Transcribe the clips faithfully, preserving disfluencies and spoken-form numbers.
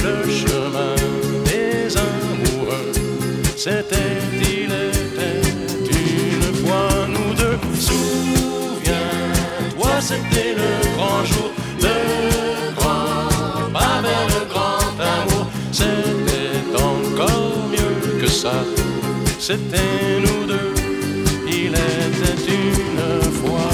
le chemin des amoureux. C'était, il était une fois nous deux. Souviens-toi, c'était le grand jour, le grand pas vers le grand amour. C'était encore mieux que ça, c'était nous deux, il était une fois.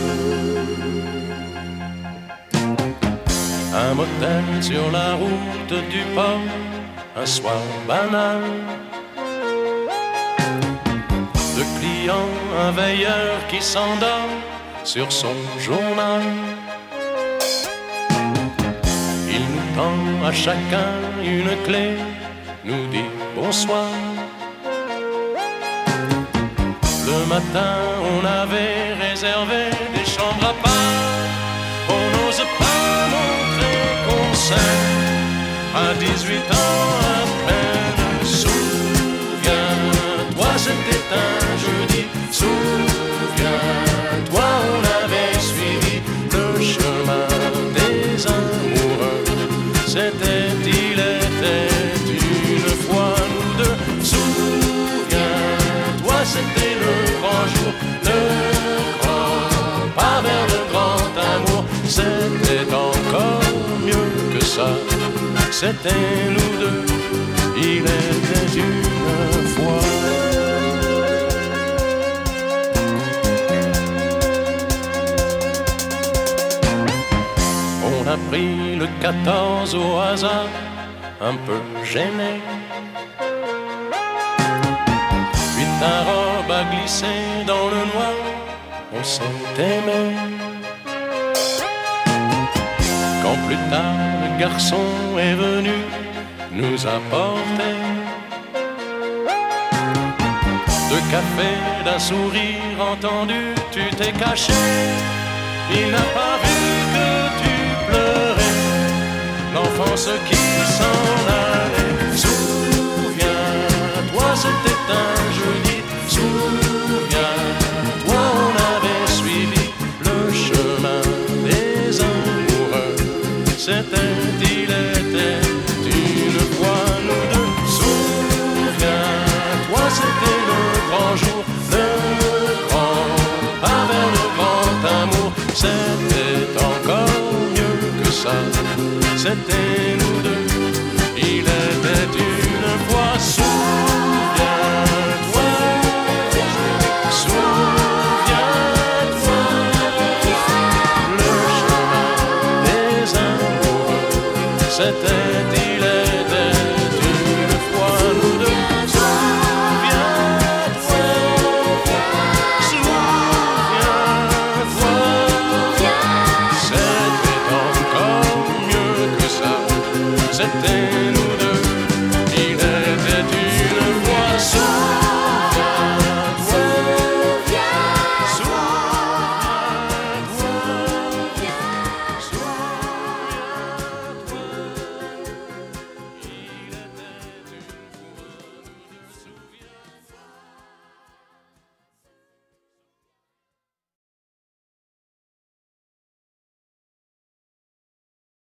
Un motel sur la route du port, un soir banal. Deux clients, un veilleur qui s'endort sur son journal. Il nous tend à chacun une clé, nous dit bonsoir. Le matin, on avait réservé des chambres à part. On n'ose pas montrer qu'on s'aime à dix-huit ans à peine. Souviens-toi, c'était un jeudi. Souviens-toi, on avait suivi le chemin des amoureux. C'était, il était une fois nous deux. Souviens-toi, c'était le grand jour, le grand pas vers le grand amour. C'était encore mieux que ça, c'était nous deux, il était une fois. On a pris le quatorze au hasard, un peu gêné. Puis ta robe a glissé dans le noir, on s'est aimé. Quand plus tard le garçon est venu nous apporter deux cafés, d'un sourire entendu, tu t'es caché. Il n'a pas vu que tu pleurais, l'enfance qui s'en allait. Souviens-toi, c'était un jeudi. Souviens-toi, on avait suivi le chemin des amoureux. C'était, il était une fois nous deux. Souviens-toi, c'était le grand jour, le grand pas vers le grand amour. C'était encore mieux que ça, c'était nous deux, il était une fois. Souviens-toi, souviens-toi, le chemin des amoureux, c'était